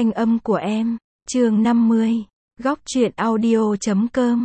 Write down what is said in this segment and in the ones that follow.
Thanh âm của em, chương 50, góc truyện audio.com.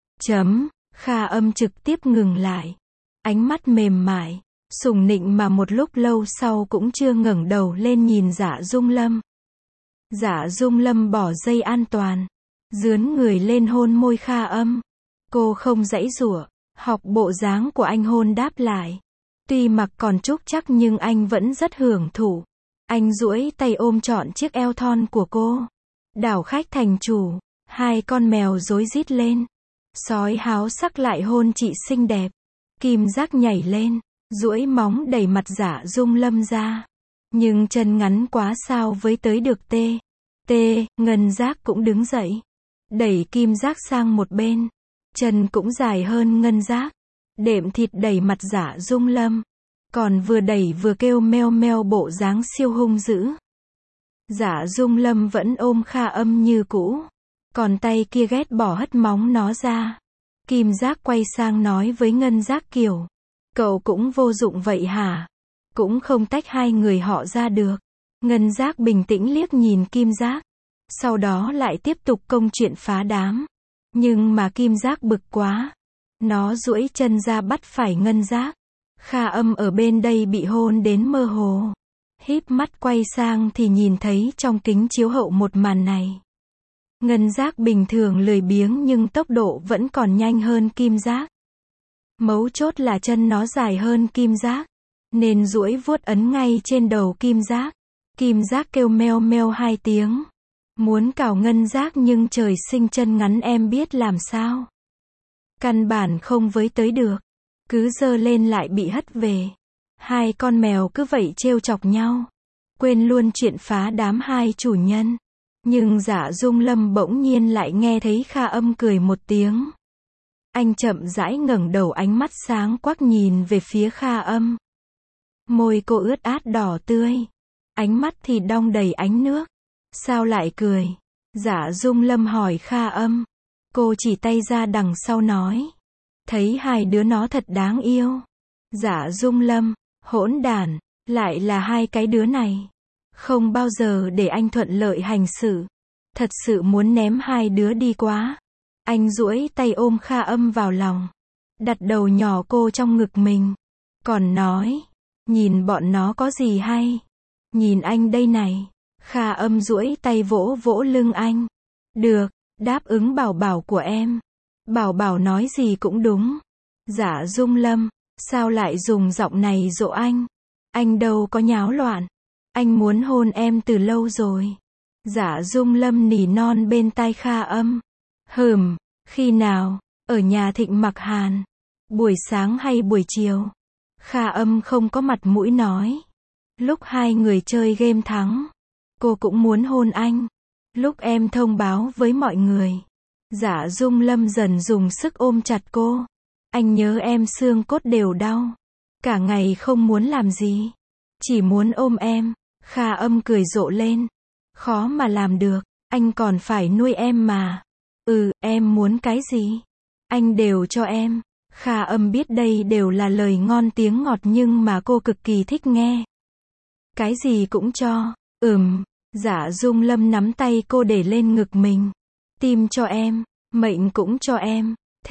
Kha Âm trực tiếp ngừng lại. Ánh mắt mềm mại, sủng nịnh mà một lúc lâu sau cũng chưa ngẩng đầu lên nhìn Dạ Dung Lâm. Dạ Dung Lâm bỏ dây an toàn, dướn người lên hôn môi Kha Âm. Cô không giãy giụa, học bộ dáng của anh hôn đáp lại. Tuy mặc còn trúc chắc nhưng anh vẫn rất hưởng thụ. Anh duỗi tay ôm trọn chiếc eo thon của cô. Đảo khách thành chủ, hai con mèo rối rít lên. Sói háo sắc lại hôn chị xinh đẹp. Kim Giác nhảy lên, duỗi móng đẩy mặt Dạ Dung Lâm ra. Nhưng chân ngắn quá sao với tới được Ngân Giác cũng đứng dậy. Đẩy Kim Giác sang một bên. Chân cũng dài hơn Ngân Giác. Đệm thịt đẩy mặt Dạ Dung Lâm. Còn vừa đẩy vừa kêu meo meo bộ dáng siêu hung dữ. Dạ Dung Lâm vẫn ôm Kha Âm như cũ. Còn tay kia ghét bỏ hất móng nó ra. Kim Giác quay sang nói với Ngân Giác kiểu. Cậu cũng vô dụng vậy hả? Cũng không tách hai người họ ra được. Ngân Giác bình tĩnh liếc nhìn Kim Giác. Sau đó lại tiếp tục công chuyện phá đám. Nhưng mà Kim Giác bực quá. Nó duỗi chân ra bắt phải Ngân Giác. Kha Âm ở bên đây bị hôn đến mơ hồ. Híp mắt quay sang thì nhìn thấy trong kính chiếu hậu một màn này. Ngân Giác bình thường lười biếng nhưng tốc độ vẫn còn nhanh hơn Kim Giác. Mấu chốt là chân nó dài hơn Kim Giác, nên duỗi vuốt ấn ngay trên đầu Kim Giác. Kim Giác kêu meo meo hai tiếng. Muốn cào Ngân Giác nhưng trời sinh chân ngắn em biết làm sao. Căn bản không với tới được. Cứ giơ lên lại bị hất về. Hai con mèo cứ vậy trêu chọc nhau. Quên luôn chuyện phá đám hai chủ nhân. Nhưng Dạ Dung Lâm bỗng nhiên lại nghe thấy Kha Âm cười một tiếng. Anh chậm rãi ngẩng đầu, ánh mắt sáng quắc nhìn về phía Kha Âm. Môi cô ướt át đỏ tươi. Ánh mắt thì đong đầy ánh nước. Sao lại cười? Dạ Dung Lâm hỏi Kha Âm. Cô chỉ tay ra đằng sau nói. Thấy hai đứa nó thật đáng yêu. Dạ Dung Lâm, hỗn đản, lại là hai cái đứa này. Không bao giờ để anh thuận lợi hành xử. Thật sự muốn ném hai đứa đi quá. Anh duỗi tay ôm Kha Âm vào lòng. Đặt đầu nhỏ cô trong ngực mình. Còn nói, nhìn bọn nó có gì hay. Nhìn anh đây này. Kha Âm duỗi tay vỗ vỗ lưng anh. Được, đáp ứng bảo bảo của em. Bảo bảo nói gì cũng đúng. Dạ Dung Lâm, sao lại dùng giọng này dỗ anh? Anh đâu có nháo loạn. Anh muốn hôn em từ lâu rồi. Dạ Dung Lâm nỉ non bên tai Kha Âm. Khi nào? Ở nhà Thịnh Mặc Hàn. Buổi sáng hay buổi chiều? Kha Âm không có mặt mũi nói. Lúc hai người chơi game thắng. Cô cũng muốn hôn anh. Lúc em thông báo với mọi người. Dạ Dung Lâm dần dùng sức ôm chặt cô. Anh nhớ em xương cốt đều đau. Cả ngày không muốn làm gì. Chỉ muốn ôm em. Kha Âm cười rộ lên. Khó mà làm được. Anh còn phải nuôi em mà. Em muốn cái gì? Anh đều cho em. Kha Âm biết đây đều là lời ngon tiếng ngọt nhưng mà cô cực kỳ thích nghe. Cái gì cũng cho. Dạ Dung Lâm nắm tay cô để lên ngực mình. Tim cho em. Mệnh cũng cho em.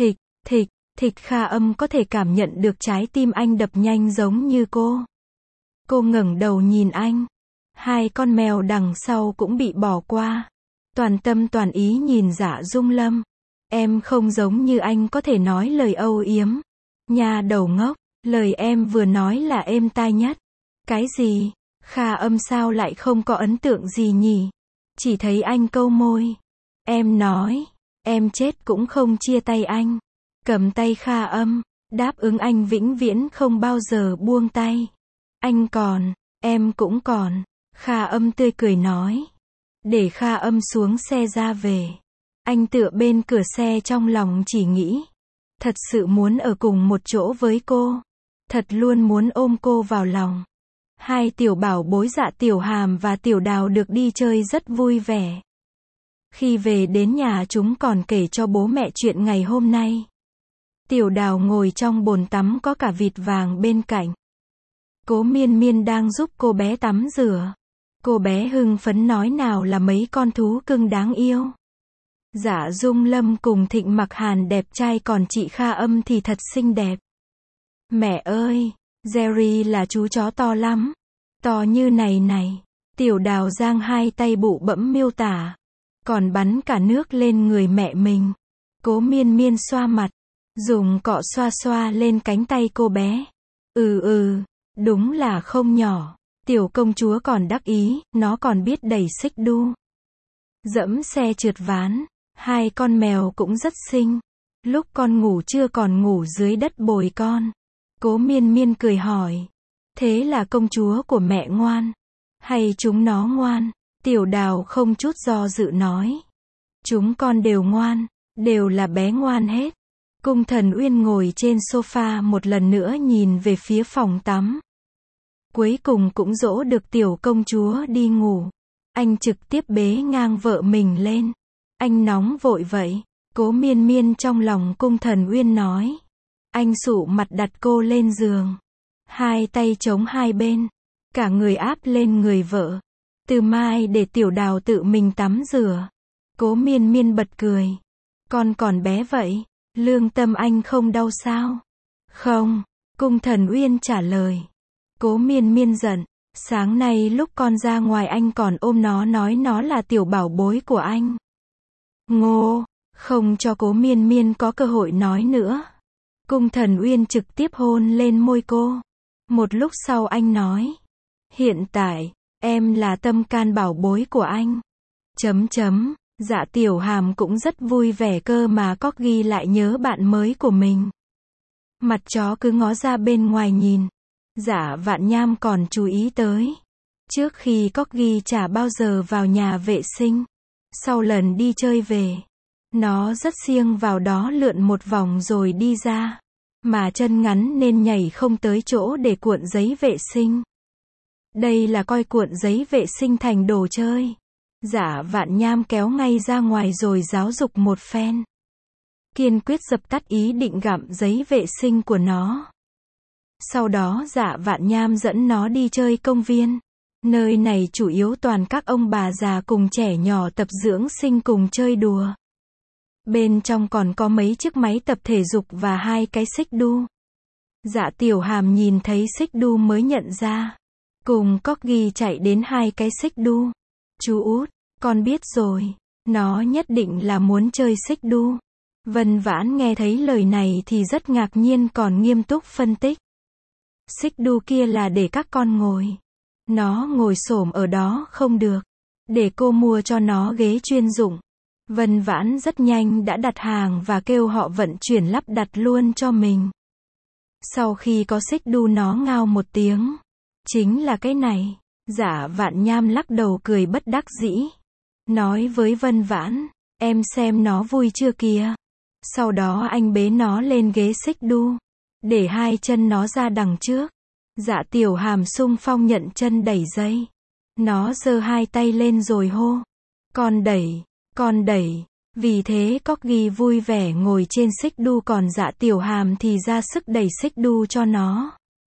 Thịt Kha Âm có thể cảm nhận được trái tim anh đập nhanh giống như cô. Cô ngẩng đầu nhìn anh. Hai con mèo đằng sau cũng bị bỏ qua. Toàn tâm toàn ý nhìn Dạ Dung Lâm. Em không giống như anh có thể nói lời âu yếm. Nha đầu ngốc, lời em vừa nói là êm tai nhất. Cái gì? Kha Âm sao lại không có ấn tượng gì nhỉ? Chỉ thấy anh câu môi. Em nói, em chết cũng không chia tay anh. Cầm tay Kha Âm, đáp ứng anh vĩnh viễn không bao giờ buông tay. Anh còn, em cũng còn. Kha Âm tươi cười nói. Để Kha Âm xuống xe ra về. Anh tựa bên cửa xe trong lòng chỉ nghĩ. Thật sự muốn ở cùng một chỗ với cô. Thật luôn muốn ôm cô vào lòng. Hai tiểu bảo bối Dạ Tiểu Hàm và Tiểu Đào được đi chơi rất vui vẻ. Khi về đến nhà chúng còn kể cho bố mẹ chuyện ngày hôm nay. Tiểu Đào ngồi trong bồn tắm có cả vịt vàng bên cạnh. Cố Miên Miên đang giúp cô bé tắm rửa. Cô bé hưng phấn nói nào là mấy con thú cưng đáng yêu. Dạ Dung Lâm cùng Thịnh Mặc Hàn đẹp trai còn chị Kha Âm thì thật xinh đẹp. Mẹ ơi, Jerry là chú chó to lắm. To như này này. Tiểu Đào giang hai tay bụ bẫm miêu tả. Còn bắn cả nước lên người mẹ mình. Cố Miên Miên xoa mặt. Dùng cọ xoa xoa lên cánh tay cô bé. Đúng là không nhỏ. Tiểu công chúa còn đắc ý, nó còn biết đẩy xích đu. Dẫm xe trượt ván. Hai con mèo cũng rất xinh. Lúc con ngủ trưa còn ngủ dưới đất bồi con. Cố Miên Miên cười hỏi. Thế là công chúa của mẹ ngoan? Hay chúng nó ngoan? Tiểu Đào không chút do dự nói. Chúng con đều ngoan, đều là bé ngoan hết. Cung Thần Uyên ngồi trên sofa một lần nữa nhìn về phía phòng tắm. Cuối cùng cũng dỗ được tiểu công chúa đi ngủ. Anh trực tiếp bế ngang vợ mình lên. Anh nóng vội vậy. Cố Miên Miên trong lòng Cung Thần Uyên nói. Anh sụ mặt đặt cô lên giường. Hai tay chống hai bên. Cả người áp lên người vợ. Từ mai để Tiểu Đào tự mình tắm rửa. Cố Miên Miên bật cười. Con còn bé vậy. Lương tâm anh không đau sao? Không. Cung Thần Uyên trả lời. Cố Miên Miên giận. Sáng nay lúc con ra ngoài anh còn ôm nó nói nó là tiểu bảo bối của anh. Ngô. Không cho Cố Miên Miên có cơ hội nói nữa. Cung Thần Uyên trực tiếp hôn lên môi cô. Một lúc sau anh nói. Hiện tại, em là tâm can bảo bối của anh. Dạ Tiểu Hàm cũng rất vui vẻ cơ mà Corgi lại nhớ bạn mới của mình. Mặt chó cứ ngó ra bên ngoài nhìn. Dạ Vạn Nham còn chú ý tới. Trước khi Corgi chả bao giờ vào nhà vệ sinh. Sau lần đi chơi về, nó rất siêng vào đó lượn một vòng rồi đi ra. Mà chân ngắn nên nhảy không tới chỗ để cuộn giấy vệ sinh. Đây là coi cuộn giấy vệ sinh thành đồ chơi. Dạ Vạn Nham kéo ngay ra ngoài rồi giáo dục một phen. Kiên quyết dập tắt ý định gặm giấy vệ sinh của nó. Sau đó Dạ Vạn Nham dẫn nó đi chơi công viên. Nơi này chủ yếu toàn các ông bà già cùng trẻ nhỏ tập dưỡng sinh cùng chơi đùa. Bên trong còn có mấy chiếc máy tập thể dục và hai cái xích đu. Dạ Tiểu Hàm nhìn thấy xích đu mới nhận ra. Cùng Corgi chạy đến hai cái xích đu. Chú út, con biết rồi. Nó nhất định là muốn chơi xích đu. Vân Vãn nghe thấy lời này thì rất ngạc nhiên còn nghiêm túc phân tích. Xích đu kia là để các con ngồi. Nó ngồi xổm ở đó không được. Để cô mua cho nó ghế chuyên dụng. Vân Vãn rất nhanh đã đặt hàng và kêu họ vận chuyển lắp đặt luôn cho mình. Sau khi có xích đu nó ngao một tiếng. Chính là cái này. Dạ Vạn Nham lắc đầu cười bất đắc dĩ. Nói với Vân Vãn, em xem nó vui chưa kìa. Sau đó anh bế nó lên ghế xích đu. Để hai chân nó ra đằng trước. Dạ Tiểu Hàm xung phong nhận chân đẩy dây. Nó giơ hai tay lên rồi hô. Con đẩy, con đẩy. Vì thế Corgi vui vẻ ngồi trên xích đu còn Dạ Tiểu Hàm thì ra sức đẩy xích đu cho nó.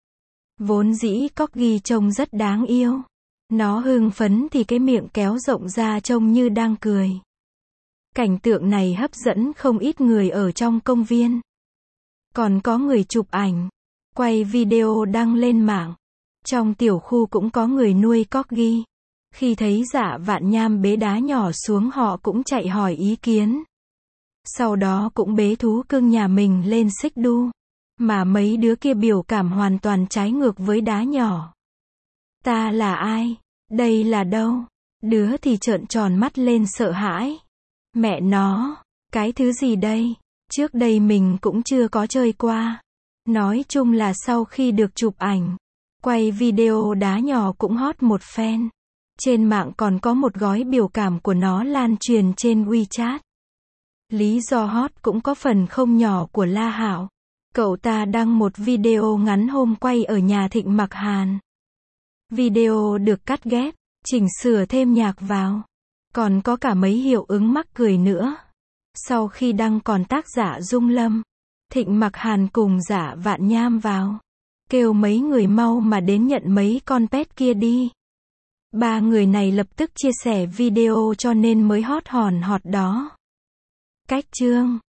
Vốn dĩ Corgi trông rất đáng yêu. Nó hưng phấn thì cái miệng kéo rộng ra trông như đang cười. Cảnh tượng này hấp dẫn không ít người ở trong công viên. Còn có người chụp ảnh, quay video đăng lên mạng. Trong tiểu khu cũng có người nuôi Corgi. Khi thấy Dạ Vạn Nham bế đá nhỏ xuống họ cũng chạy hỏi ý kiến. Sau đó cũng bế thú cưng nhà mình lên xích đu. Mà mấy đứa kia biểu cảm hoàn toàn trái ngược với đá nhỏ. Ta là ai? Đây là đâu? Đứa thì trợn tròn mắt lên sợ hãi. Mẹ nó, cái thứ gì đây? Trước đây mình cũng chưa có chơi qua. Nói chung là sau khi được chụp ảnh, quay video đá nhỏ cũng hot một phen. Trên mạng còn có một gói biểu cảm của nó lan truyền trên WeChat. Lý do hot cũng có phần không nhỏ của La Hạo. Cậu ta đăng một video ngắn hôm quay ở nhà Thịnh Mặc Hàn. Video được cắt ghép, chỉnh sửa thêm nhạc vào. Còn có cả mấy hiệu ứng mắc cười nữa. Sau khi đăng còn tác Dạ Dung Lâm, Thịnh Mặc Hàn cùng Dạ Vạn Nham vào. Kêu mấy người mau mà đến nhận mấy con pet kia đi. Ba người này lập tức chia sẻ video cho nên mới hot hòn hot đó. Cách chương